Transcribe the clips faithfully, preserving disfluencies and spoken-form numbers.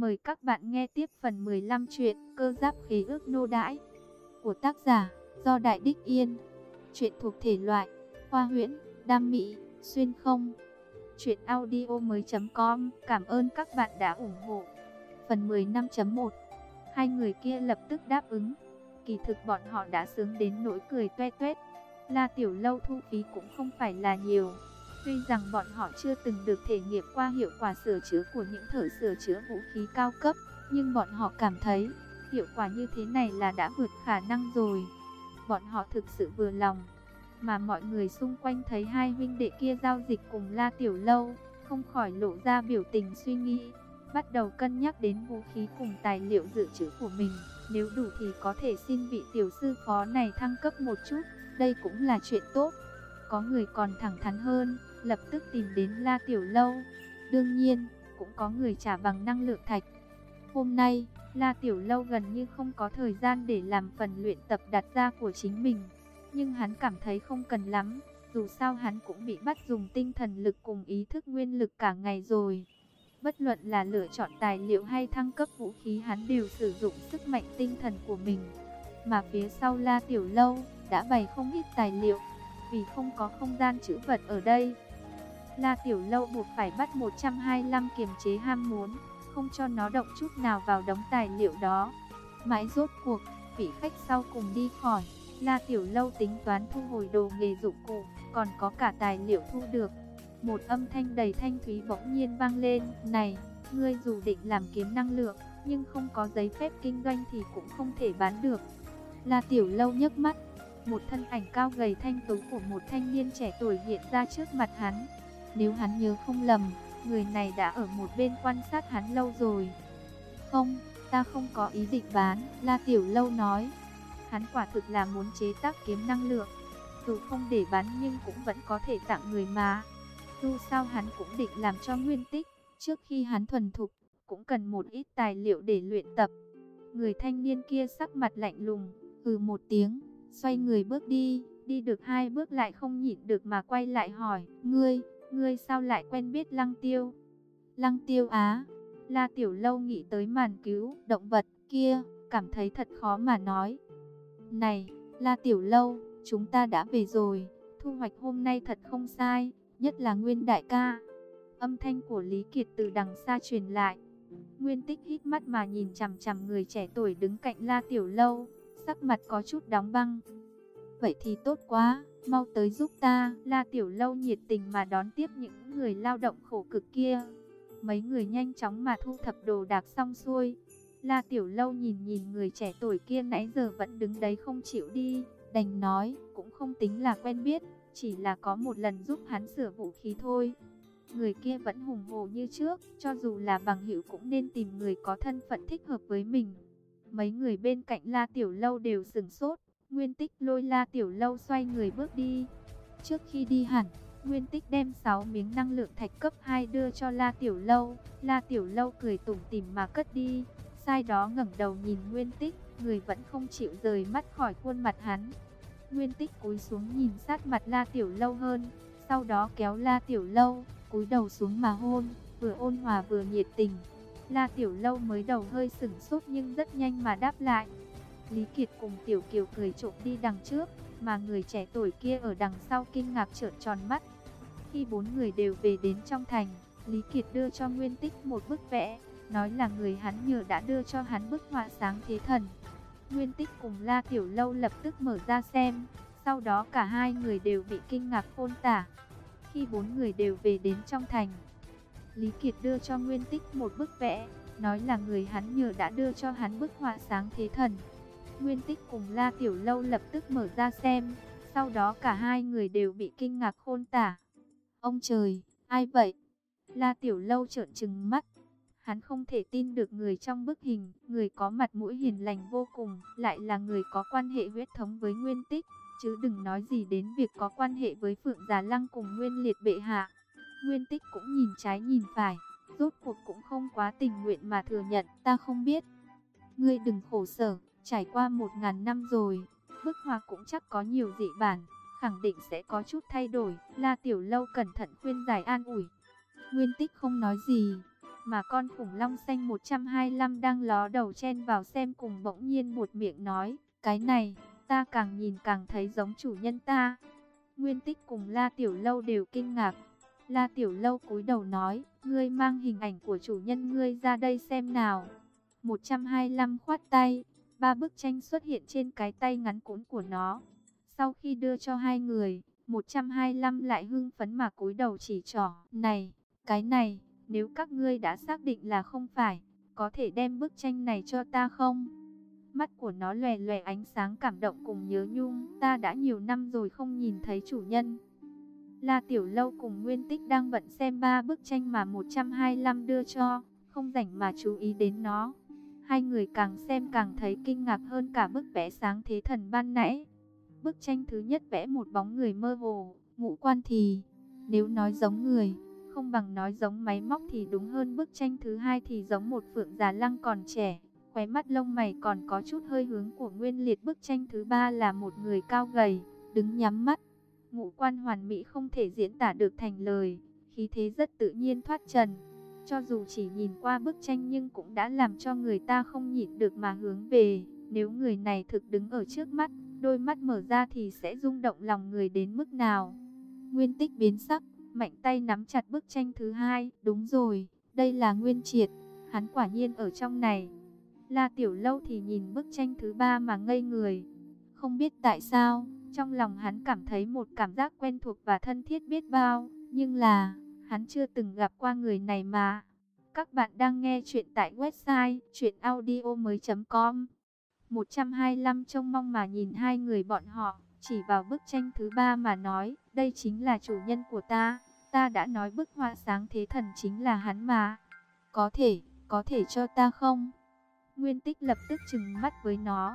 Mời các bạn nghe tiếp phần mười lăm truyện Cơ Giáp Khế Ước Nô Đãi của tác giả Do Đại Đích Yên. Truyện thuộc thể loại khoa huyễn, đam mỹ, xuyên không. Truyện audio mới.com. Cảm ơn các bạn đã ủng hộ. Phần mười lăm chấm một. Hai người kia lập tức đáp ứng. Kỳ thực bọn họ đã sướng đến nỗi cười toe toét. La Tiểu Lâu thu phí cũng không phải là nhiều. Tuy rằng bọn họ chưa từng được thể nghiệm qua hiệu quả sửa chữa của những thợ sửa chữa vũ khí cao cấp, nhưng bọn họ cảm thấy hiệu quả như thế này là đã vượt khả năng rồi. Bọn họ thực sự vừa lòng. Mà mọi người xung quanh thấy hai huynh đệ kia giao dịch cùng La Tiểu Lâu, không khỏi lộ ra biểu tình suy nghĩ, bắt đầu cân nhắc đến vũ khí cùng tài liệu dự trữ của mình. Nếu đủ thì có thể xin vị tiểu sư phó này thăng cấp một chút, đây cũng là chuyện tốt. Có người còn thẳng thắn hơn, lập tức tìm đến La Tiểu Lâu. Đương nhiên, cũng có người trả bằng năng lượng thạch. Hôm nay, La Tiểu Lâu gần như không có thời gian để làm phần luyện tập đặt ra của chính mình. Nhưng hắn cảm thấy không cần lắm, dù sao hắn cũng bị bắt dùng tinh thần lực cùng ý thức nguyên lực cả ngày rồi. Bất luận là lựa chọn tài liệu hay thăng cấp vũ khí, hắn đều sử dụng sức mạnh tinh thần của mình. Mà phía sau La Tiểu Lâu đã bày không ít tài liệu, vì không có không gian trữ vật ở đây. La Tiểu Lâu buộc phải bắt một trăm hai mươi lăm kiềm chế ham muốn, không cho nó động chút nào vào đống tài liệu đó. Mãi rốt cuộc, vị khách sau cùng đi khỏi, La Tiểu Lâu tính toán thu hồi đồ nghề dụng cụ, còn có cả tài liệu thu được. Một âm thanh đầy thanh thúy bỗng nhiên vang lên. Này, ngươi dù định làm kiếm năng lượng, nhưng không có giấy phép kinh doanh thì cũng không thể bán được. La Tiểu Lâu nhấc mắt, một thân ảnh cao gầy thanh tú của một thanh niên trẻ tuổi hiện ra trước mặt hắn. Nếu hắn nhớ không lầm, người này đã ở một bên quan sát hắn lâu rồi. Không, ta không có ý định bán, La Tiểu Lâu nói. Hắn quả thực là muốn chế tác kiếm năng lượng, dù không để bán nhưng cũng vẫn có thể tặng người mà. Dù sao hắn cũng định làm cho nguyên tích, trước khi hắn thuần thục, cũng cần một ít tài liệu để luyện tập. Người thanh niên kia sắc mặt lạnh lùng, hừ một tiếng, xoay người bước đi, đi được hai bước lại không nhịn được mà quay lại hỏi, ngươi, ngươi sao lại quen biết Lăng Tiêu? Lăng Tiêu á? La Tiểu Lâu nghĩ tới màn cứu động vật kia, cảm thấy thật khó mà nói. Này, La Tiểu Lâu, chúng ta đã về rồi, thu hoạch hôm nay thật không sai, nhất là Nguyên đại ca. Âm thanh của Lý Kiệt từ đằng xa truyền lại. Nguyên Tích hít mắt mà nhìn chằm chằm người trẻ tuổi đứng cạnh La Tiểu Lâu, sắc mặt có chút đóng băng. Vậy thì tốt quá, mau tới giúp ta. La Tiểu Lâu nhiệt tình mà đón tiếp những người lao động khổ cực kia. Mấy người nhanh chóng mà thu thập đồ đạc xong xuôi. La Tiểu Lâu nhìn nhìn người trẻ tuổi kia nãy giờ vẫn đứng đấy không chịu đi, đành nói, cũng không tính là quen biết, chỉ là có một lần giúp hắn sửa vũ khí thôi. Người kia vẫn hùng hổ như trước, cho dù là bằng hữu cũng nên tìm người có thân phận thích hợp với mình. Mấy người bên cạnh La Tiểu Lâu đều sửng sốt. Nguyên Tích lôi La Tiểu Lâu xoay người bước đi. Trước khi đi hẳn, Nguyên Tích đem sáu miếng năng lượng thạch cấp hai đưa cho La Tiểu Lâu. La Tiểu Lâu cười tủm tỉm mà cất đi. Sau đó ngẩng đầu nhìn Nguyên Tích, người vẫn không chịu rời mắt khỏi khuôn mặt hắn. Nguyên Tích cúi xuống nhìn sát mặt La Tiểu Lâu hơn, sau đó kéo La Tiểu Lâu, cúi đầu xuống mà hôn, vừa ôn hòa vừa nhiệt tình. La Tiểu Lâu mới đầu hơi sửng sốt nhưng rất nhanh mà đáp lại. Lý Kiệt cùng Tiểu Kiều cười trộm đi đằng trước, mà người trẻ tuổi kia ở đằng sau kinh ngạc trợn tròn mắt. Khi bốn người đều về đến trong thành, Lý Kiệt đưa cho Nguyên Tích một bức vẽ, nói là người hắn nhờ đã đưa cho hắn bức họa sáng thế thần. Nguyên Tích cùng La Tiểu Lâu lập tức mở ra xem, sau đó cả hai người đều bị kinh ngạc khôn tả. Khi bốn người đều về đến trong thành, Lý Kiệt đưa cho Nguyên Tích một bức vẽ, nói là người hắn nhờ đã đưa cho hắn bức họa sáng thế thần. Nguyên Tích cùng La Tiểu Lâu lập tức mở ra xem, sau đó cả hai người đều bị kinh ngạc khôn tả. Ông trời, ai vậy? La Tiểu Lâu trợn trừng mắt. Hắn không thể tin được người trong bức hình, người có mặt mũi hiền lành vô cùng, lại là người có quan hệ huyết thống với Nguyên Tích, chứ đừng nói gì đến việc có quan hệ với Phượng Già Lăng cùng Nguyên Liệt bệ hạ. Nguyên Tích cũng nhìn trái nhìn phải, rốt cuộc cũng không quá tình nguyện mà thừa nhận, ta không biết. Ngươi đừng khổ sở, trải qua một ngàn năm rồi, bức họa cũng chắc có nhiều dị bản, khẳng định sẽ có chút thay đổi. La Tiểu Lâu cẩn thận khuyên giải an ủi. Nguyên Tích không nói gì. Mà con khủng long xanh một trăm hai mươi lăm đang ló đầu chen vào xem cùng bỗng nhiên buột miệng nói, cái này, ta càng nhìn càng thấy giống chủ nhân ta. Nguyên Tích cùng La Tiểu Lâu đều kinh ngạc. La Tiểu Lâu cúi đầu nói, ngươi mang hình ảnh của chủ nhân ngươi ra đây xem nào. một trăm hai mươi lăm khoát tay, ba bức tranh xuất hiện trên cái tay ngắn cũn của nó. Sau khi đưa cho hai người, một trăm hai mươi lăm lại hưng phấn mà cúi đầu chỉ trỏ, này, cái này, nếu các ngươi đã xác định là không phải, có thể đem bức tranh này cho ta không? Mắt của nó lòe lòe ánh sáng cảm động cùng nhớ nhung, ta đã nhiều năm rồi không nhìn thấy chủ nhân. La Tiểu Lâu cùng Nguyên Tích đang bận xem ba bức tranh mà một trăm hai mươi lăm đưa cho, không rảnh mà chú ý đến nó. Hai người càng xem càng thấy kinh ngạc hơn cả bức vẽ sáng thế thần ban nãy. Bức tranh thứ nhất vẽ một bóng người mơ hồ, ngũ quan thì, nếu nói giống người, không bằng nói giống máy móc thì đúng hơn. Bức tranh thứ hai thì giống một phượng già lăng còn trẻ, khóe mắt lông mày còn có chút hơi hướng của Nguyên Liệt. Bức tranh thứ ba là một người cao gầy, đứng nhắm mắt, ngũ quan hoàn mỹ không thể diễn tả được thành lời, khí thế rất tự nhiên thoát trần. Cho dù chỉ nhìn qua bức tranh nhưng cũng đã làm cho người ta không nhịn được mà hướng về. Nếu người này thực đứng ở trước mắt, đôi mắt mở ra thì sẽ rung động lòng người đến mức nào. Nguyên Tích biến sắc, mạnh tay nắm chặt bức tranh thứ hai. Đúng rồi, đây là Nguyên Triệt, hắn quả nhiên ở trong này. La Tiểu Lâu thì nhìn bức tranh thứ ba mà ngây người. Không biết tại sao, trong lòng hắn cảm thấy một cảm giác quen thuộc và thân thiết biết bao, nhưng là, hắn chưa từng gặp qua người này mà. Các bạn đang nghe chuyện tại website truyện audio mới chấm com. một trăm hai mươi lăm trông mong mà nhìn hai người bọn họ, chỉ vào bức tranh thứ ba mà nói, đây chính là chủ nhân của ta, ta đã nói bức họa sáng thế thần chính là hắn mà. Có thể, có thể cho ta không? Nguyên Tích lập tức trừng mắt với nó.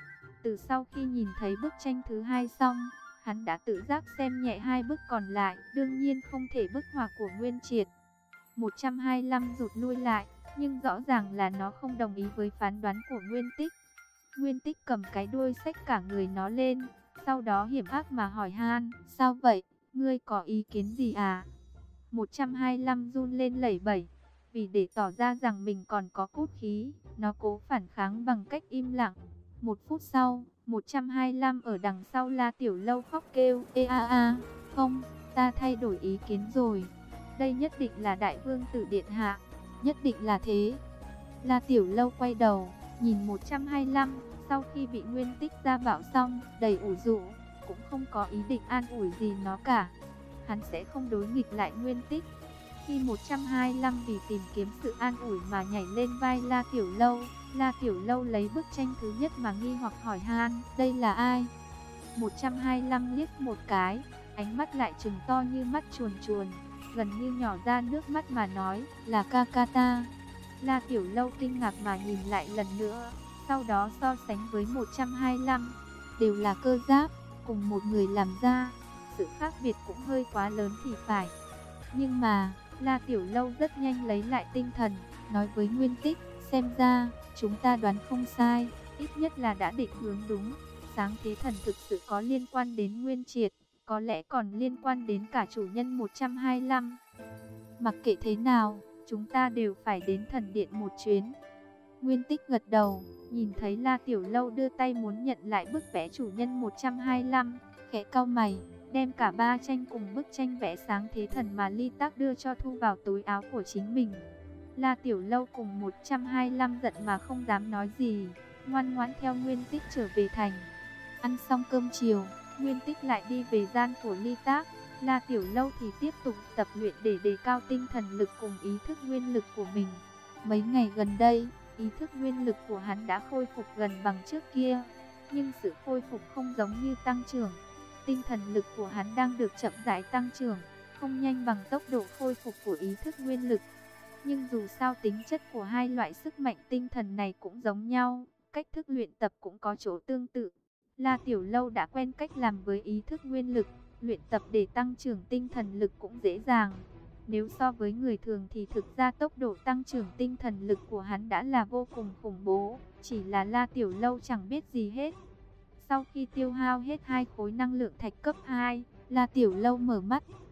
Từ sau khi nhìn thấy bức tranh thứ hai xong, hắn đã tự giác xem nhẹ hai bức còn lại, đương nhiên không thể bức họa của Nguyên Triệt. một trăm hai mươi lăm rụt lui lại, nhưng rõ ràng là nó không đồng ý với phán đoán của Nguyên Tích. Nguyên Tích cầm cái đuôi xách cả người nó lên, sau đó hiểm ác mà hỏi han, sao vậy, ngươi có ý kiến gì à? một trăm hai mươi lăm run lên lẩy bẩy, vì để tỏ ra rằng mình còn có cốt khí, nó cố phản kháng bằng cách im lặng. Một phút sau, một trăm hai mươi lăm ở đằng sau La Tiểu Lâu khóc kêu, ê a a, không, ta thay đổi ý kiến rồi. Đây nhất định là Đại Vương Tử Điện Hạ, nhất định là thế. La Tiểu Lâu quay đầu, nhìn một trăm hai mươi lăm, sau khi bị Nguyên Tích ra bảo xong, đầy ủ rũ, cũng không có ý định an ủi gì nó cả. Hắn sẽ không đối nghịch lại Nguyên Tích. Khi một trăm hai mươi lăm vì tìm kiếm sự an ủi mà nhảy lên vai La Tiểu Lâu, La Tiểu Lâu lấy bức tranh thứ nhất mà nghi hoặc hỏi han, đây là ai? một trăm hai mươi lăm liếc một cái, ánh mắt lại trừng to như mắt chuồn chuồn, gần như nhỏ ra nước mắt mà nói, là ca ca ta. La Tiểu Lâu kinh ngạc mà nhìn lại lần nữa, sau đó so sánh với một trăm hai mươi lăm, đều là cơ giáp, cùng một người làm ra, sự khác biệt cũng hơi quá lớn thì phải. Nhưng mà, La Tiểu Lâu rất nhanh lấy lại tinh thần, nói với Nguyên Tích, xem ra, chúng ta đoán không sai, ít nhất là đã định hướng đúng. Sáng thế thần thực sự có liên quan đến Nguyên Triệt, có lẽ còn liên quan đến cả chủ nhân một trăm hai mươi lăm. Mặc kệ thế nào, chúng ta đều phải đến thần điện một chuyến. Nguyên Tích gật đầu, nhìn thấy La Tiểu Lâu đưa tay muốn nhận lại bức vẽ chủ nhân một trăm hai mươi lăm, khẽ cau mày, đem cả ba tranh cùng bức tranh vẽ sáng thế thần mà Ly Tác đưa cho thu vào túi áo của chính mình. La Tiểu Lâu cùng một trăm hai mươi lăm giận mà không dám nói gì, ngoan ngoãn theo Nguyên Tích trở về thành. Ăn xong cơm chiều, Nguyên Tích lại đi về gian của Ly Tác. La Tiểu Lâu thì tiếp tục tập luyện để đề cao tinh thần lực cùng ý thức nguyên lực của mình. Mấy ngày gần đây, ý thức nguyên lực của hắn đã khôi phục gần bằng trước kia, nhưng sự khôi phục không giống như tăng trưởng. Tinh thần lực của hắn đang được chậm rãi tăng trưởng, không nhanh bằng tốc độ khôi phục của ý thức nguyên lực. Nhưng dù sao tính chất của hai loại sức mạnh tinh thần này cũng giống nhau, cách thức luyện tập cũng có chỗ tương tự. La Tiểu Lâu đã quen cách làm với ý thức nguyên lực, luyện tập để tăng trưởng tinh thần lực cũng dễ dàng. Nếu so với người thường thì thực ra tốc độ tăng trưởng tinh thần lực của hắn đã là vô cùng khủng bố, chỉ là La Tiểu Lâu chẳng biết gì hết. Sau khi tiêu hao hết hai khối năng lượng thạch cấp hai, La Tiểu Lâu mở mắt,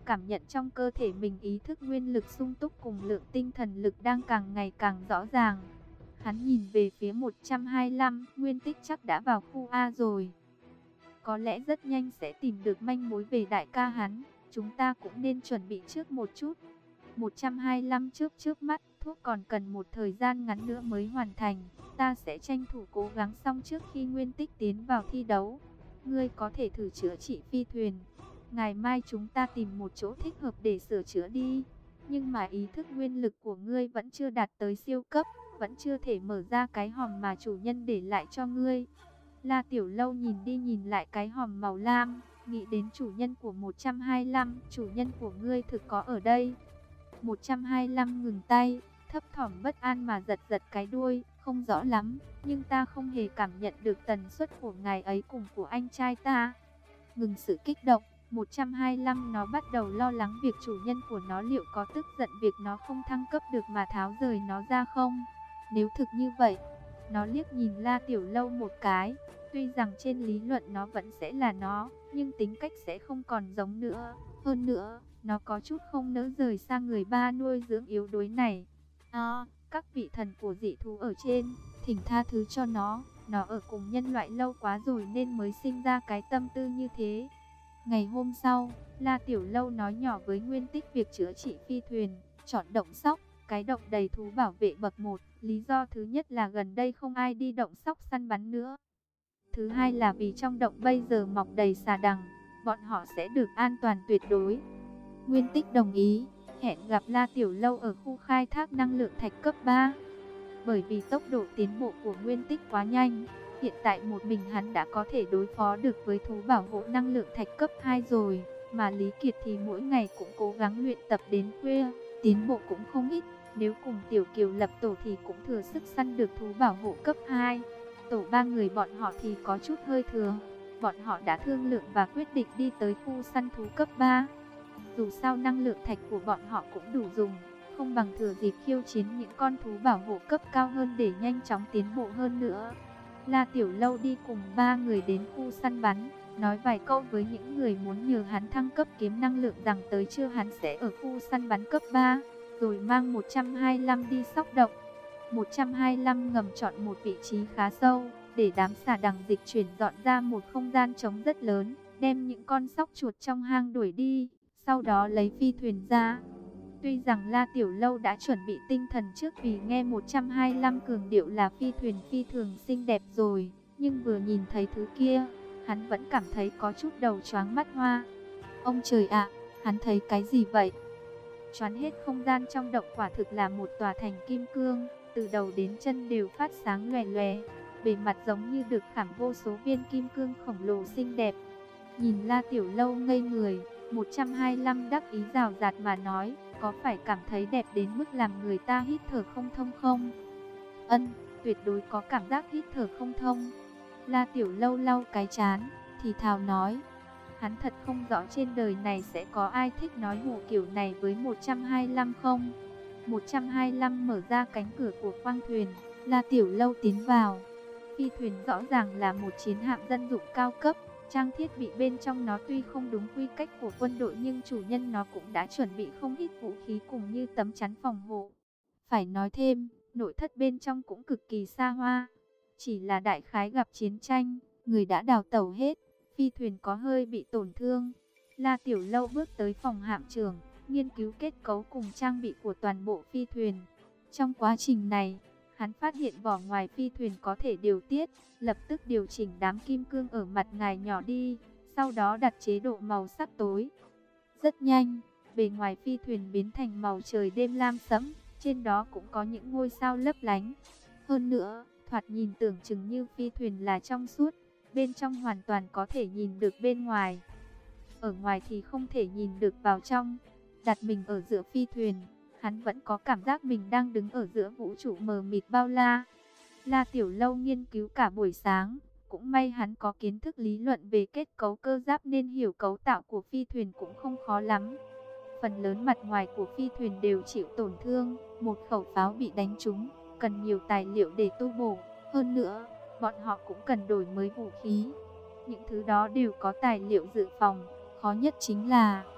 cảm nhận trong cơ thể mình ý thức nguyên lực sung túc cùng lượng tinh thần lực đang càng ngày càng rõ ràng. Hắn nhìn về phía một trăm hai mươi lăm, Nguyên Tích chắc đã vào khu A rồi. Có lẽ rất nhanh sẽ tìm được manh mối về đại ca hắn, chúng ta cũng nên chuẩn bị trước một chút. một trăm hai mươi lăm trước trước mắt, thuốc còn cần một thời gian ngắn nữa mới hoàn thành, ta sẽ tranh thủ cố gắng xong trước khi Nguyên Tích tiến vào thi đấu. Ngươi có thể thử chữa trị phi thuyền. Ngày mai chúng ta tìm một chỗ thích hợp để sửa chữa đi. Nhưng mà ý thức nguyên lực của ngươi vẫn chưa đạt tới siêu cấp, vẫn chưa thể mở ra cái hòm mà chủ nhân để lại cho ngươi. La Tiểu Lâu nhìn đi nhìn lại cái hòm màu lam, nghĩ đến chủ nhân của một trăm hai mươi lăm, chủ nhân của ngươi thực có ở đây. một trăm hai mươi lăm ngừng tay, thấp thỏm bất an mà giật giật cái đuôi, không rõ lắm, nhưng ta không hề cảm nhận được tần suất của ngài ấy cùng của anh trai ta. Ngừng sự kích động, một trăm hai mươi lăm nó bắt đầu lo lắng việc chủ nhân của nó liệu có tức giận việc nó không thăng cấp được mà tháo rời nó ra không. Nếu thực như vậy, nó liếc nhìn La Tiểu Lâu một cái, tuy rằng trên lý luận nó vẫn sẽ là nó, nhưng tính cách sẽ không còn giống nữa. Hơn nữa, nó có chút không nỡ rời xa người ba nuôi dưỡng yếu đuối này. À, các vị thần của dị thú ở trên, thỉnh tha thứ cho nó, nó ở cùng nhân loại lâu quá rồi nên mới sinh ra cái tâm tư như thế. Ngày hôm sau, La Tiểu Lâu nói nhỏ với Nguyên Tích việc chữa trị phi thuyền, chọn động sóc, cái động đầy thú bảo vệ bậc một. Lý do thứ nhất là gần đây không ai đi động sóc săn bắn nữa. Thứ hai là vì trong động bây giờ mọc đầy xà đằng, bọn họ sẽ được an toàn tuyệt đối. Nguyên Tích đồng ý, hẹn gặp La Tiểu Lâu ở khu khai thác năng lượng thạch cấp ba. Bởi vì tốc độ tiến bộ của Nguyên Tích quá nhanh, hiện tại một mình hắn đã có thể đối phó được với thú bảo hộ năng lượng thạch cấp hai rồi, mà Lý Kiệt thì mỗi ngày cũng cố gắng luyện tập đến khuya, tiến bộ cũng không ít. Nếu cùng Tiểu Kiều lập tổ thì cũng thừa sức săn được thú bảo hộ cấp hai. Tổ ba người bọn họ thì có chút hơi thừa. Bọn họ đã thương lượng và quyết định đi tới khu săn thú cấp ba. Dù sao năng lượng thạch của bọn họ cũng đủ dùng, không bằng thừa dịp khiêu chiến những con thú bảo hộ cấp cao hơn để nhanh chóng tiến bộ hơn nữa. La Tiểu Lâu đi cùng ba người đến khu săn bắn, nói vài câu với những người muốn nhờ hắn thăng cấp kiếm năng lượng rằng tới trưa hắn sẽ ở khu săn bắn cấp ba, rồi mang một trăm hai mươi lăm đi sóc động. một trăm hai mươi lăm ngầm chọn một vị trí khá sâu, để đám xà đằng dịch chuyển dọn ra một không gian trống rất lớn, đem những con sóc chuột trong hang đuổi đi, sau đó lấy phi thuyền ra. Tuy rằng La Tiểu Lâu đã chuẩn bị tinh thần trước vì nghe một trăm hai mươi lăm cường điệu là phi thuyền phi thường xinh đẹp rồi, nhưng vừa nhìn thấy thứ kia, hắn vẫn cảm thấy có chút đầu choáng mắt hoa. Ông trời ạ, hắn thấy cái gì vậy? Choán hết không gian trong động quả thực là một tòa thành kim cương, từ đầu đến chân đều phát sáng lòe lòe, bề mặt giống như được khảm vô số viên kim cương khổng lồ xinh đẹp. Nhìn La Tiểu Lâu ngây người, một trăm hai mươi lăm đắc ý rào rạt mà nói, có phải cảm thấy đẹp đến mức làm người ta hít thở không thông không? Ân, tuyệt đối có cảm giác hít thở không thông. La Tiểu Lâu lau cái trán, thì thào nói, hắn thật không rõ trên đời này sẽ có ai thích nói hù kiểu này với một trăm hai mươi lăm không? một trăm hai mươi lăm mở ra cánh cửa của khoang thuyền, La Tiểu Lâu tiến vào. Phi thuyền rõ ràng là một chiến hạm dân dụng cao cấp, trang thiết bị bên trong nó tuy không đúng quy cách của quân đội nhưng chủ nhân nó cũng đã chuẩn bị không ít vũ khí cùng như tấm chắn phòng hộ. Phải nói thêm, nội thất bên trong cũng cực kỳ xa hoa. Chỉ là đại khái gặp chiến tranh, người đã đào tẩu hết, phi thuyền có hơi bị tổn thương. La Tiểu Lâu bước tới phòng hạm trưởng, nghiên cứu kết cấu cùng trang bị của toàn bộ phi thuyền. Trong quá trình này, hắn phát hiện vỏ ngoài phi thuyền có thể điều tiết, lập tức điều chỉnh đám kim cương ở mặt ngài nhỏ đi, sau đó đặt chế độ màu sắc tối. Rất nhanh, bề ngoài phi thuyền biến thành màu trời đêm lam sẫm, trên đó cũng có những ngôi sao lấp lánh. Hơn nữa, thoạt nhìn tưởng chừng như phi thuyền là trong suốt, bên trong hoàn toàn có thể nhìn được bên ngoài. Ở ngoài thì không thể nhìn được vào trong. Đặt mình ở giữa phi thuyền, hắn vẫn có cảm giác mình đang đứng ở giữa vũ trụ mờ mịt bao la. La Tiểu Lâu nghiên cứu cả buổi sáng, cũng may hắn có kiến thức lý luận về kết cấu cơ giáp nên hiểu cấu tạo của phi thuyền cũng không khó lắm. Phần lớn mặt ngoài của phi thuyền đều chịu tổn thương, một khẩu pháo bị đánh trúng, cần nhiều tài liệu để tu bổ. Hơn nữa, bọn họ cũng cần đổi mới vũ khí. Những thứ đó đều có tài liệu dự phòng, khó nhất chính là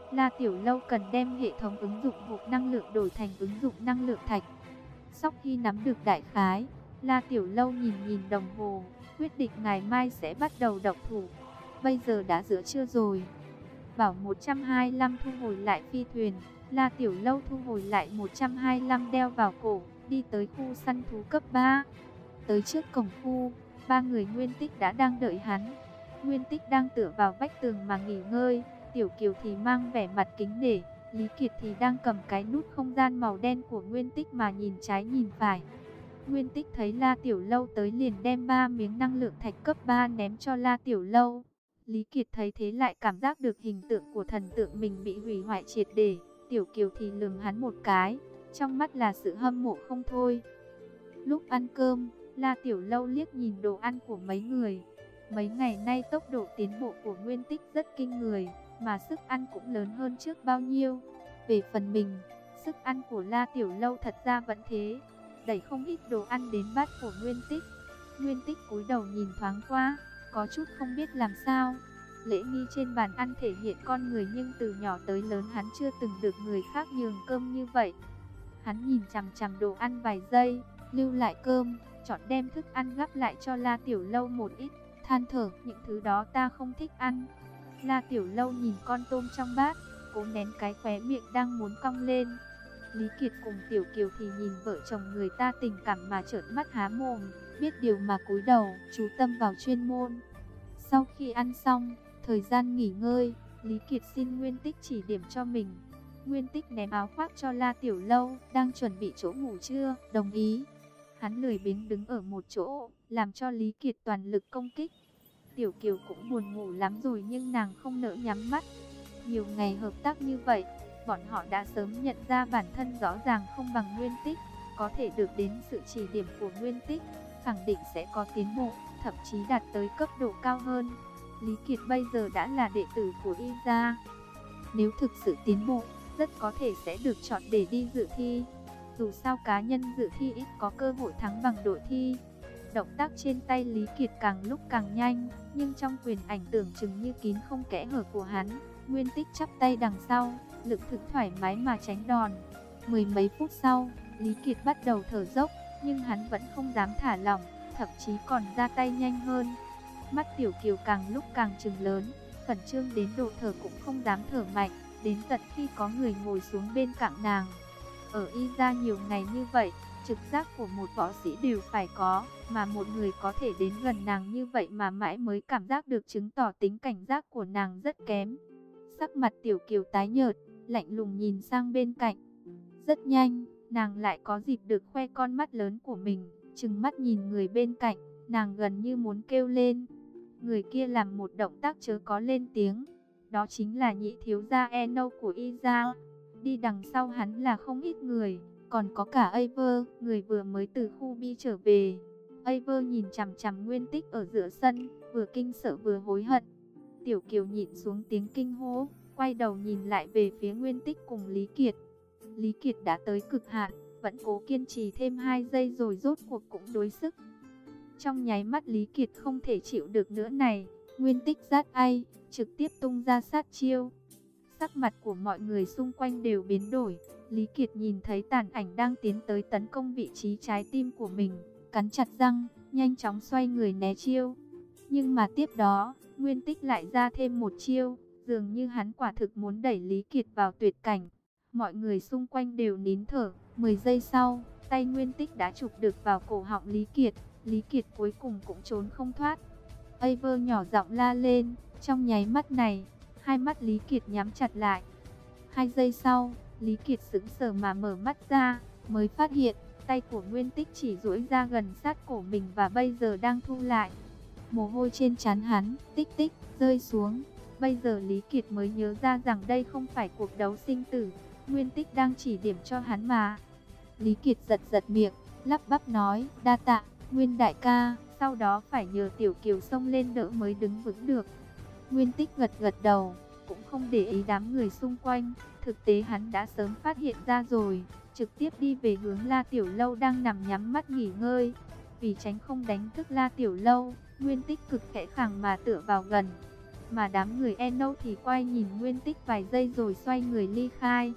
La Tiểu Lâu cần đem hệ thống ứng dụng hộp năng lượng đổi thành ứng dụng năng lượng thạch. Sau khi nắm được đại khái, La Tiểu Lâu nhìn nhìn đồng hồ, quyết định ngày mai sẽ bắt đầu động thủ. Bây giờ đã giữa trưa rồi. Bảo một trăm hai mươi lăm thu hồi lại phi thuyền, La Tiểu Lâu thu hồi lại một trăm hai mươi lăm đeo vào cổ, đi tới khu săn thú cấp ba. Tới trước cổng khu, ba người Nguyên Tích đã đang đợi hắn. Nguyên Tích đang tựa vào vách tường mà nghỉ ngơi, Tiểu Kiều thì mang vẻ mặt kính nể, Lý Kiệt thì đang cầm cái nút không gian màu đen của Nguyên Tích mà nhìn trái nhìn phải. Nguyên Tích thấy La Tiểu Lâu tới liền đem ba miếng năng lượng thạch cấp ba ném cho La Tiểu Lâu. Lý Kiệt thấy thế lại cảm giác được hình tượng của thần tượng mình bị hủy hoại triệt để. Tiểu Kiều thì lườm hắn một cái, trong mắt là sự hâm mộ không thôi. Lúc ăn cơm, La Tiểu Lâu liếc nhìn đồ ăn của mấy người. Mấy ngày nay tốc độ tiến bộ của Nguyên Tích rất kinh người, mà sức ăn cũng lớn hơn trước bao nhiêu. Về phần mình, sức ăn của La Tiểu Lâu thật ra vẫn thế, đẩy không ít đồ ăn đến bát của Nguyên Tích. Nguyên Tích cúi đầu nhìn thoáng qua, có chút không biết làm sao. Lễ nghi trên bàn ăn thể hiện con người, nhưng từ nhỏ tới lớn hắn chưa từng được người khác nhường cơm như vậy. Hắn nhìn chằm chằm đồ ăn vài giây, lưu lại cơm, chọn đem thức ăn gắp lại cho La Tiểu Lâu một ít, than thở, những thứ đó ta không thích ăn. La Tiểu Lâu nhìn con tôm trong bát, cố nén cái khóe miệng đang muốn cong lên. Lý Kiệt cùng Tiểu Kiều thì nhìn vợ chồng người ta tình cảm mà trợn mắt há mồm, biết điều mà cúi đầu, chú tâm vào chuyên môn. Sau khi ăn xong, thời gian nghỉ ngơi, Lý Kiệt xin Nguyên Tích chỉ điểm cho mình. Nguyên Tích ném áo khoác cho La Tiểu Lâu, đang chuẩn bị chỗ ngủ trưa, đồng ý. Hắn lười biếng đứng ở một chỗ, làm cho Lý Kiệt toàn lực công kích. Tiểu Kiều cũng buồn ngủ lắm rồi nhưng nàng không nỡ nhắm mắt. Nhiều ngày hợp tác như vậy, bọn họ đã sớm nhận ra bản thân rõ ràng không bằng Nguyên Tích, có thể được đến sự chỉ điểm của Nguyên Tích, khẳng định sẽ có tiến bộ, thậm chí đạt tới cấp độ cao hơn. Lý Kiệt bây giờ đã là đệ tử của Y gia, nếu thực sự tiến bộ, rất có thể sẽ được chọn để đi dự thi. Dù sao cá nhân dự thi ít có cơ hội thắng bằng đội thi. Động tác trên tay Lý Kiệt càng lúc càng nhanh, nhưng trong quyền ảnh tưởng chừng như kín không kẽ hở của hắn. Nguyên Tích chắp tay đằng sau, lực thực thoải mái mà tránh đòn. Mười mấy phút sau, Lý Kiệt bắt đầu thở dốc, nhưng hắn vẫn không dám thả lỏng, thậm chí còn ra tay nhanh hơn. Mắt Tiểu Kiều càng lúc càng trừng lớn, khẩn trương đến độ thở cũng không dám thở mạnh, đến tận khi có người ngồi xuống bên cạnh nàng. Ở Y gia nhiều ngày như vậy, trực giác của một võ sĩ đều phải có, mà một người có thể đến gần nàng như vậy mà mãi mới cảm giác được, chứng tỏ tính cảnh giác của nàng rất kém. Sắc mặt Tiểu Kiều tái nhợt, lạnh lùng nhìn sang bên cạnh. Rất nhanh, nàng lại có dịp được khoe con mắt lớn của mình, trừng mắt nhìn người bên cạnh, nàng gần như muốn kêu lên. Người kia làm một động tác chớ có lên tiếng, đó chính là nhị thiếu gia Eno của Y gia. Đi đằng sau hắn là không ít người, còn có cả Ever, người vừa mới từ khu bi trở về. Ever nhìn chằm chằm Nguyên Tích ở giữa sân, vừa kinh sợ vừa hối hận. Tiểu Kiều nhịn xuống tiếng kinh hô, quay đầu nhìn lại về phía Nguyên Tích cùng Lý Kiệt. Lý Kiệt đã tới cực hạn, vẫn cố kiên trì thêm hai giây rồi rốt cuộc cũng đối sức. Trong nháy mắt Lý Kiệt không thể chịu được nữa này, Nguyên Tích rát ai, trực tiếp tung ra sát chiêu. Sắc mặt của mọi người xung quanh đều biến đổi. Lý Kiệt nhìn thấy tàn ảnh đang tiến tới tấn công vị trí trái tim của mình, cắn chặt răng, nhanh chóng xoay người né chiêu. Nhưng mà tiếp đó, Nguyên Tích lại ra thêm một chiêu, dường như hắn quả thực muốn đẩy Lý Kiệt vào tuyệt cảnh. Mọi người xung quanh đều nín thở. Mười giây sau, tay Nguyên Tích đã chụp được vào cổ họng Lý Kiệt. Lý Kiệt cuối cùng cũng trốn không thoát. Ever nhỏ giọng la lên. Trong nháy mắt này, hai mắt Lý Kiệt nhắm chặt lại. Hai giây sau, Lý Kiệt sững sờ mà mở mắt ra, mới phát hiện tay của Nguyên Tích chỉ duỗi ra gần sát cổ mình và bây giờ đang thu lại. Mồ hôi trên trán hắn tích tích rơi xuống. Bây giờ Lý Kiệt mới nhớ ra rằng đây không phải cuộc đấu sinh tử, Nguyên Tích đang chỉ điểm cho hắn mà. Lý Kiệt giật giật miệng, lắp bắp nói, đa tạ, Nguyên đại ca, sau đó phải nhờ Tiểu Kiều xông lên đỡ mới đứng vững được. Nguyên Tích gật gật đầu, cũng không để ý đám người xung quanh, thực tế hắn đã sớm phát hiện ra rồi, trực tiếp đi về hướng La Tiểu Lâu đang nằm nhắm mắt nghỉ ngơi. Vì tránh không đánh thức La Tiểu Lâu, Nguyên Tích cực khẽ khàng mà tựa vào gần. mà đám người Eno thì quay nhìn Nguyên Tích vài giây rồi xoay người ly khai.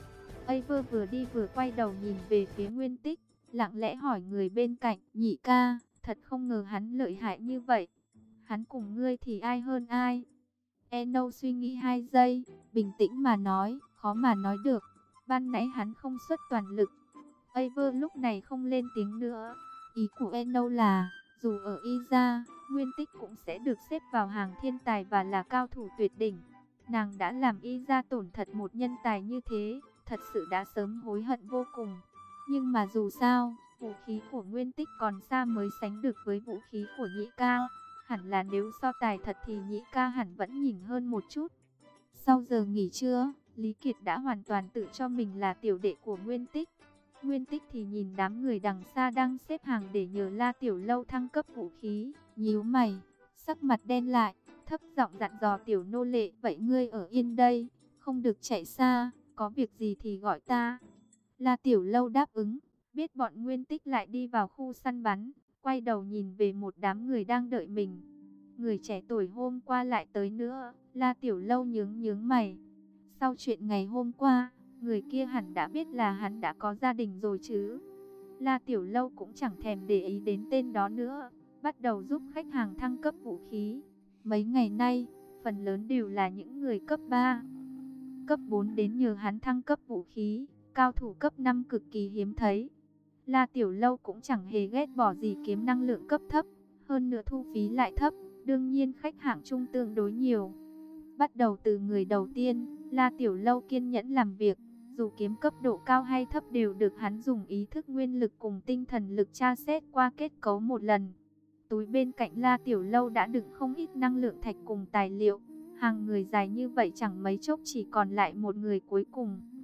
Ever vừa đi vừa quay đầu nhìn về phía Nguyên Tích, lặng lẽ hỏi người bên cạnh, nhị ca, thật không ngờ hắn lợi hại như vậy. Hắn cùng ngươi thì ai hơn ai? Eno suy nghĩ hai giây, bình tĩnh mà nói, khó mà nói được. Ban nãy hắn không xuất toàn lực. Ever lúc này không lên tiếng nữa. Ý của Eno là, dù ở Iza, Nguyên Tích cũng sẽ được xếp vào hàng thiên tài và là cao thủ tuyệt đỉnh. Nàng đã làm Iza tổn thật một nhân tài như thế, thật sự đã sớm hối hận vô cùng. Nhưng mà dù sao, vũ khí của Nguyên Tích còn xa mới sánh được với vũ khí của nhị ca. Hẳn là nếu so tài thật thì nhị ca hẳn vẫn nhỉnh hơn một chút. Sau giờ nghỉ trưa, Lý Kiệt đã hoàn toàn tự cho mình là tiểu đệ của Nguyên Tích. Nguyên Tích thì nhìn đám người đằng xa đang xếp hàng để nhờ La Tiểu Lâu thăng cấp vũ khí, nhíu mày, sắc mặt đen lại, thấp giọng dặn dò tiểu nô lệ, vậy ngươi ở yên đây, không được chạy xa, có việc gì thì gọi ta. La Tiểu Lâu đáp ứng, biết bọn Nguyên Tích lại đi vào khu săn bắn, quay đầu nhìn về một đám người đang đợi mình. Người trẻ tuổi hôm qua lại tới nữa, La Tiểu Lâu nhướng nhướng mày. Sau chuyện ngày hôm qua, người kia hẳn đã biết là hắn đã có gia đình rồi chứ. La Tiểu Lâu cũng chẳng thèm để ý đến tên đó nữa, bắt đầu giúp khách hàng thăng cấp vũ khí. Mấy ngày nay, phần lớn đều là những người cấp ba, cấp bốn đến nhờ hắn thăng cấp vũ khí, cao thủ cấp năm cực kỳ hiếm thấy. La Tiểu Lâu cũng chẳng hề ghét bỏ gì kiếm năng lượng cấp thấp, hơn nữa thu phí lại thấp, đương nhiên khách hạng trung tương đối nhiều. Bắt đầu từ người đầu tiên, La Tiểu Lâu kiên nhẫn làm việc, dù kiếm cấp độ cao hay thấp đều được hắn dùng ý thức nguyên lực cùng tinh thần lực tra xét qua kết cấu một lần. Túi bên cạnh La Tiểu Lâu đã đựng không ít năng lượng thạch cùng tài liệu, hàng người dài như vậy chẳng mấy chốc chỉ còn lại một người cuối cùng.